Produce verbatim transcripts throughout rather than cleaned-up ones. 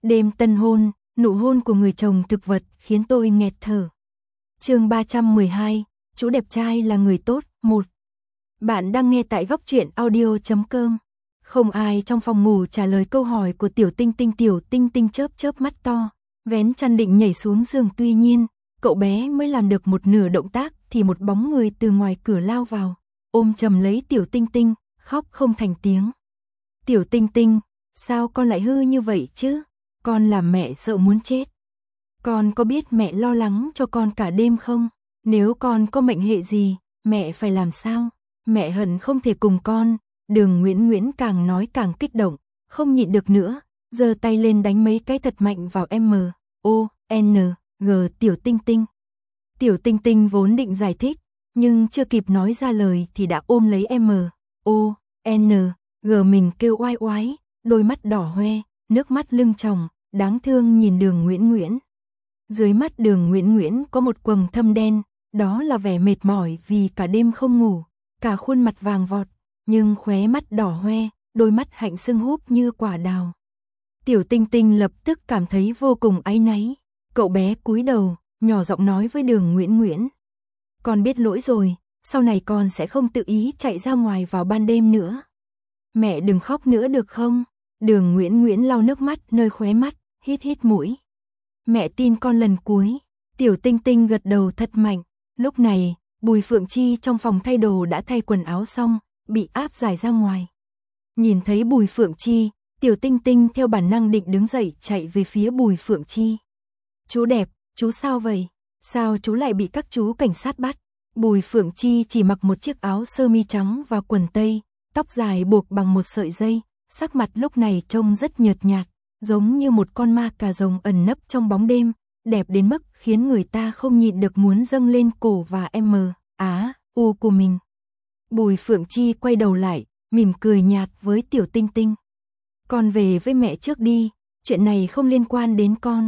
Đêm tân hôn, nụ hôn của người chồng thực vật khiến tôi nghẹt thở. Chương ba trăm mười hai, chú đẹp trai là người tốt, một. Bạn đang nghe tại góc truyện audio chấm com. Không ai trong phòng ngủ trả lời câu hỏi của Tiểu Tinh Tinh. Tiểu Tinh Tinh chớp chớp mắt to, vén chăn định nhảy xuống giường, tuy nhiên, cậu bé mới làm được một nửa động tác thì một bóng người từ ngoài cửa lao vào, ôm chầm lấy Tiểu Tinh Tinh, khóc không thành tiếng. Tiểu Tinh Tinh, sao con lại hư như vậy chứ? Con làm mẹ sợ muốn chết. Con có biết mẹ lo lắng cho con cả đêm không? Nếu con có mệnh hệ gì, mẹ phải làm sao? Mẹ hận không thể cùng con. Đường Nguyễn Nguyễn càng nói càng kích động, không nhịn được nữa, giơ tay lên đánh mấy cái thật mạnh vào M, O, N, G Tiểu Tinh Tinh. Tiểu Tinh Tinh vốn định giải thích, nhưng chưa kịp nói ra lời thì đã ôm lấy M, O, N, G mình kêu oai oái, đôi mắt đỏ hoe, nước mắt lưng tròng, đáng thương nhìn Đường Nguyễn Nguyễn. Dưới mắt Đường Nguyễn Nguyễn có một quầng thâm đen, đó là vẻ mệt mỏi vì cả đêm không ngủ, cả khuôn mặt vàng vọt, nhưng khóe mắt đỏ hoe, đôi mắt hạnh sưng húp như quả đào. Tiểu Tinh Tinh lập tức cảm thấy vô cùng áy náy, cậu bé cúi đầu, nhỏ giọng nói với Đường Nguyễn Nguyễn. Con biết lỗi rồi, sau này con sẽ không tự ý chạy ra ngoài vào ban đêm nữa. Mẹ đừng khóc nữa được không? Đường Nguyễn Nguyễn lau nước mắt nơi khóe mắt, hít hít mũi. Mẹ tin con lần cuối. Tiểu Tinh Tinh gật đầu thật mạnh. Lúc này, Bùi Phượng Chi trong phòng thay đồ đã thay quần áo xong, bị áp giải ra ngoài. Nhìn thấy Bùi Phượng Chi, Tiểu Tinh Tinh theo bản năng định đứng dậy chạy về phía Bùi Phượng Chi. Chú đẹp, chú sao vậy? Sao chú lại bị các chú cảnh sát bắt? Bùi Phượng Chi chỉ mặc một chiếc áo sơ mi trắng và quần tây, tóc dài buộc bằng một sợi dây, sắc mặt lúc này trông rất nhợt nhạt, giống như một con ma cà rồng ẩn nấp trong bóng đêm, đẹp đến mức khiến người ta không nhịn được muốn dâng lên cổ và M, Á, U của mình. Bùi Phượng Chi quay đầu lại, mỉm cười nhạt với Tiểu Tinh Tinh. Con về với mẹ trước đi, chuyện này không liên quan đến con.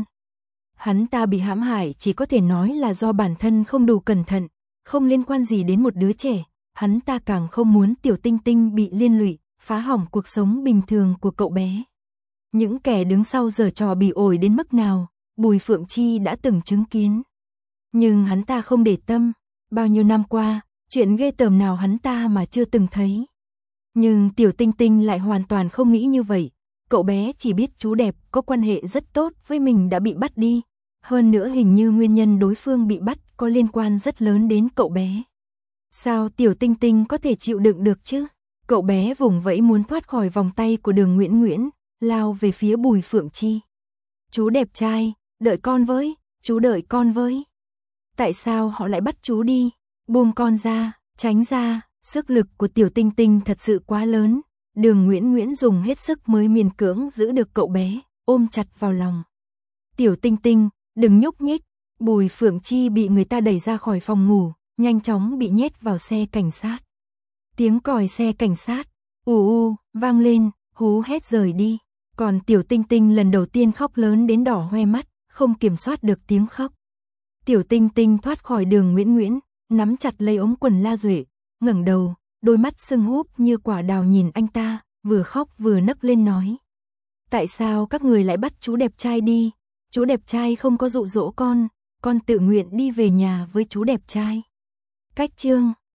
Hắn ta bị hãm hại chỉ có thể nói là do bản thân không đủ cẩn thận, không liên quan gì đến một đứa trẻ, hắn ta càng không muốn Tiểu Tinh Tinh bị liên lụy, phá hỏng cuộc sống bình thường của cậu bé. Những kẻ đứng sau giở trò bỉ ổi đến mức nào, Bùi Phượng Chi đã từng chứng kiến. Nhưng hắn ta không để tâm, bao nhiêu năm qua, chuyện ghê tởm nào hắn ta mà chưa từng thấy. Nhưng Tiểu Tinh Tinh lại hoàn toàn không nghĩ như vậy, cậu bé chỉ biết chú đẹp có quan hệ rất tốt với mình đã bị bắt đi. Hơn nữa hình như nguyên nhân đối phương bị bắt có liên quan rất lớn đến cậu bé. Sao Tiểu Tinh Tinh có thể chịu đựng được chứ? Cậu bé vùng vẫy muốn thoát khỏi vòng tay của Đường Nguyễn Nguyễn, lao về phía Bùi Phượng Chi. Chú đẹp trai, đợi con với, chú đợi con với. Tại sao họ lại bắt chú đi? Buông con ra, tránh ra, sức lực của Tiểu Tinh Tinh thật sự quá lớn. Đường Nguyễn Nguyễn dùng hết sức mới miễn cưỡng giữ được cậu bé, ôm chặt vào lòng. Tiểu Tinh Tinh, đừng nhúc nhích. Bùi Phượng Chi bị người ta đẩy ra khỏi phòng ngủ, nhanh chóng bị nhét vào xe cảnh sát. Tiếng còi xe cảnh sát, ù u, vang lên, hú hét rời đi. Còn Tiểu Tinh Tinh lần đầu tiên khóc lớn đến đỏ hoe mắt, không kiểm soát được tiếng khóc. Tiểu Tinh Tinh thoát khỏi Đường Nguyễn Nguyễn, nắm chặt lấy ống quần La Duệ, ngẩng đầu, đôi mắt sưng húp như quả đào nhìn anh ta, vừa khóc vừa nấc lên nói. Tại sao các người lại bắt chú đẹp trai đi? Chú đẹp trai không có dụ dỗ con, con tự nguyện đi về nhà với chú đẹp trai. Cách chương